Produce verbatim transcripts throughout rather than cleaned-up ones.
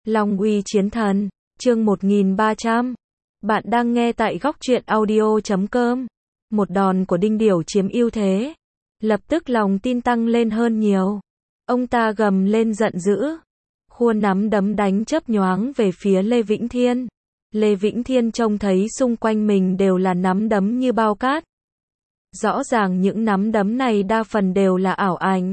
Long uy chiến thần, chương một nghìn ba trăm. Bạn đang nghe tại góc truyện audio chấm com. Một đòn của Đinh Điểu chiếm ưu thế. Lập tức lòng tin tăng lên hơn nhiều. Ông ta gầm lên giận dữ. Khuôn nắm đấm đánh chớp nhoáng về phía Lê Vĩnh Thiên. Lê Vĩnh Thiên trông thấy xung quanh mình đều là nắm đấm như bao cát. Rõ ràng những nắm đấm này đa phần đều là ảo ảnh.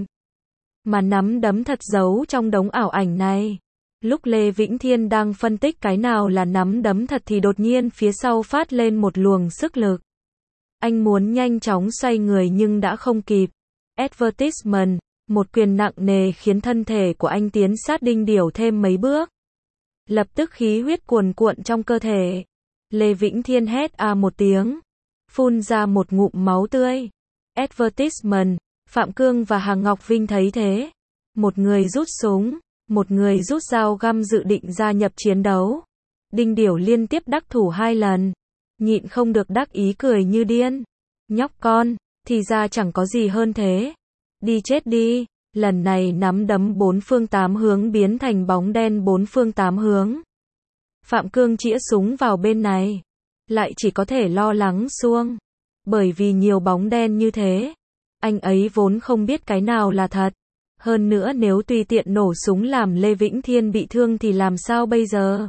Mà nắm đấm thật giấu trong đống ảo ảnh này. Lúc Lê Vĩnh Thiên đang phân tích cái nào là nắm đấm thật thì đột nhiên phía sau phát lên một luồng sức lực. Anh muốn nhanh chóng xoay người nhưng đã không kịp. Advertisement, một quyền nặng nề khiến thân thể của anh tiến sát Đinh Điểu thêm mấy bước. Lập tức khí huyết cuồn cuộn trong cơ thể. Lê Vĩnh Thiên hét a một tiếng, phun ra một ngụm máu tươi. Advertisement, Phạm Cương và Hà Ngọc Vinh thấy thế. Một người rút súng, một người rút dao găm dự định gia nhập chiến đấu. Đinh Điểu liên tiếp đắc thủ hai lần. Nhịn không được đắc ý cười như điên. Nhóc con, thì ra chẳng có gì hơn thế. Đi chết đi. Lần này nắm đấm bốn phương tám hướng biến thành bóng đen bốn phương tám hướng. Phạm Cương chĩa súng vào bên này. Lại chỉ có thể lo lắng xuông. Bởi vì nhiều bóng đen như thế. Anh ấy vốn không biết cái nào là thật. Hơn nữa nếu tùy tiện nổ súng làm Lê Vĩnh Thiên bị thương thì làm sao bây giờ?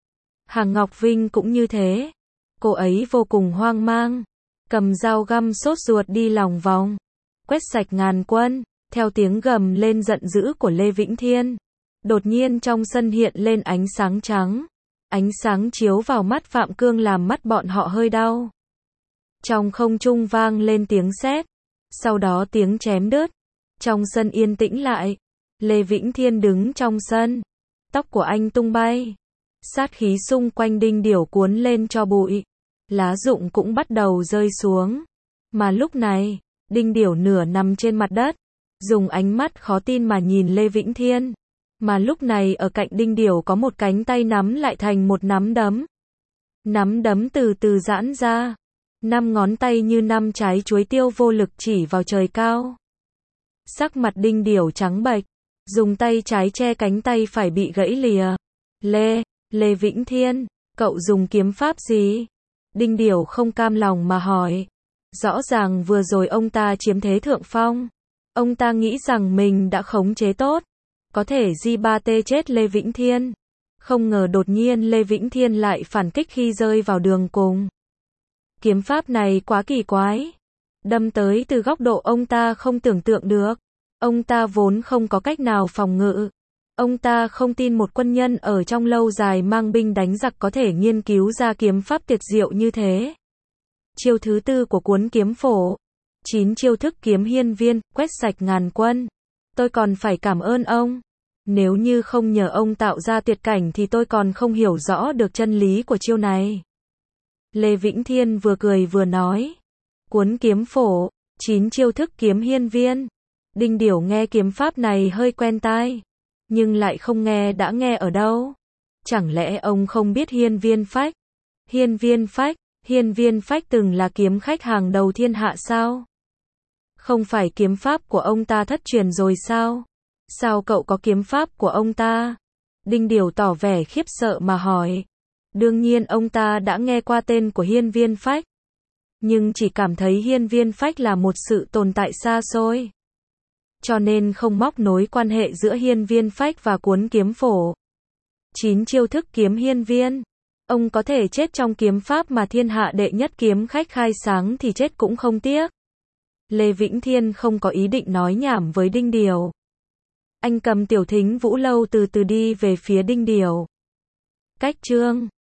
Hà Ngọc Vinh cũng như thế. Cô ấy vô cùng hoang mang. Cầm dao găm sốt ruột đi lòng vòng. Quét sạch ngàn quân. Theo tiếng gầm lên giận dữ của Lê Vĩnh Thiên. Đột nhiên trong sân hiện lên ánh sáng trắng. Ánh sáng chiếu vào mắt Phạm Cương làm mắt bọn họ hơi đau. Trong không trung vang lên tiếng sét. Sau đó tiếng chém đứt. Trong sân yên tĩnh lại. Lê Vĩnh Thiên đứng trong sân. Tóc của anh tung bay. Sát khí xung quanh Đinh Điểu cuốn lên cho bụi. Lá rụng cũng bắt đầu rơi xuống. Mà lúc này, Đinh Điểu nửa nằm trên mặt đất. Dùng ánh mắt khó tin mà nhìn Lê Vĩnh Thiên. Mà lúc này ở cạnh Đinh Điểu có một cánh tay nắm lại thành một nắm đấm. Nắm đấm từ từ giãn ra. Năm ngón tay như năm trái chuối tiêu vô lực chỉ vào trời cao. Sắc mặt Đinh Điểu trắng bệch, dùng tay trái che cánh tay phải bị gãy lìa. Lê, Lê Vĩnh Thiên, cậu dùng kiếm pháp gì? Đinh Điểu không cam lòng mà hỏi. Rõ ràng vừa rồi ông ta chiếm thế thượng phong. Ông ta nghĩ rằng mình đã khống chế tốt. Có thể gi ba tê chết Lê Vĩnh Thiên. Không ngờ đột nhiên Lê Vĩnh Thiên lại phản kích khi rơi vào đường cùng. Kiếm pháp này quá kỳ quái. Đâm tới từ góc độ ông ta không tưởng tượng được. Ông ta vốn không có cách nào phòng ngự. Ông ta không tin một quân nhân ở trong lâu dài mang binh đánh giặc có thể nghiên cứu ra kiếm pháp tuyệt diệu như thế. Chiêu thứ tư của cuốn kiếm phổ. Chín chiêu thức kiếm hiên viên, quét sạch ngàn quân. Tôi còn phải cảm ơn ông. Nếu như không nhờ ông tạo ra tuyệt cảnh thì tôi còn không hiểu rõ được chân lý của chiêu này. Lê Vĩnh Thiên vừa cười vừa nói. Cuốn kiếm phổ, chín chiêu thức kiếm hiên viên. Đinh Điểu nghe kiếm pháp này hơi quen tai. Nhưng lại không nghe đã nghe ở đâu. Chẳng lẽ ông không biết hiên viên phách? Hiên viên phách, hiên viên phách từng là kiếm khách hàng đầu thiên hạ sao? Không phải kiếm pháp của ông ta thất truyền rồi sao? Sao cậu có kiếm pháp của ông ta? Đinh Điểu tỏ vẻ khiếp sợ mà hỏi. Đương nhiên ông ta đã nghe qua tên của hiên viên phách. Nhưng chỉ cảm thấy hiên viên phách là một sự tồn tại xa xôi. Cho nên không móc nối quan hệ giữa hiên viên phách và cuốn kiếm phổ. Chín chiêu thức kiếm hiên viên. Ông có thể chết trong kiếm pháp mà thiên hạ đệ nhất kiếm khách khai sáng thì chết cũng không tiếc. Lê Vĩnh Thiên không có ý định nói nhảm với Đinh Điểu. Anh cầm tiểu thính vũ lâu từ từ đi về phía Đinh Điểu. Cách chương